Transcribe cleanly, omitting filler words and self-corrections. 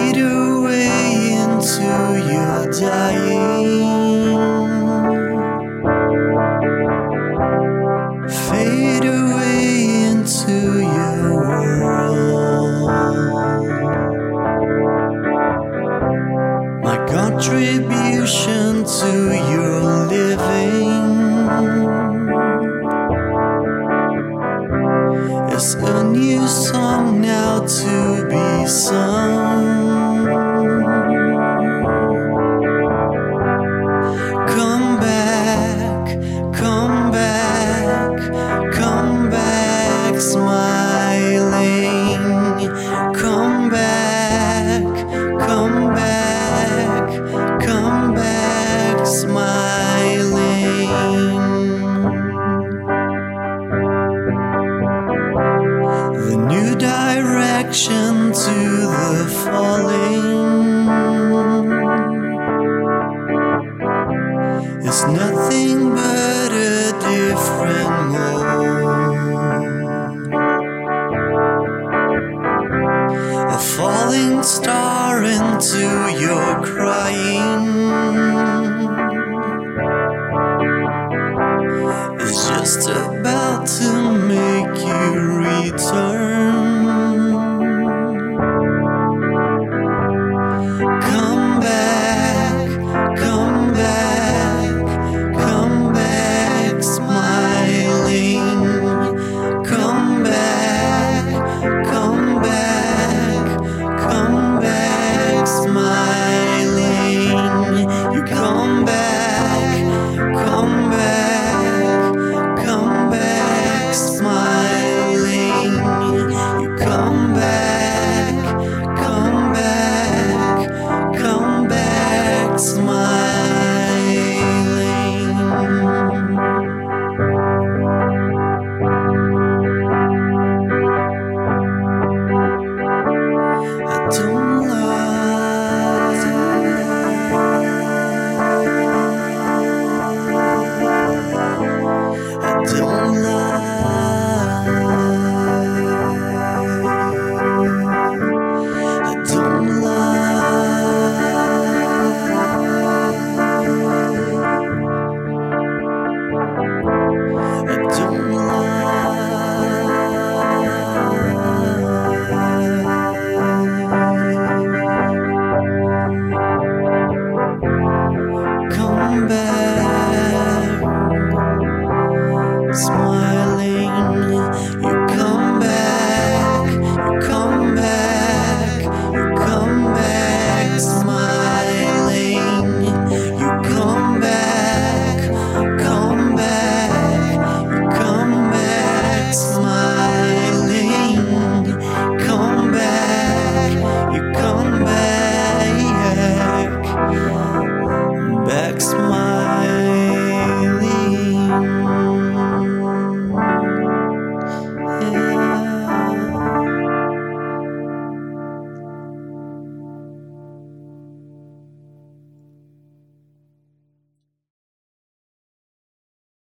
Fade away into your dying. Fade away into your world. My contribution to your living is a new song now to be sung. Come back, come back, come back, smiling. Come back, come back, come back, smiling. The new direction to the falling is nothing but a different mode. A falling star into your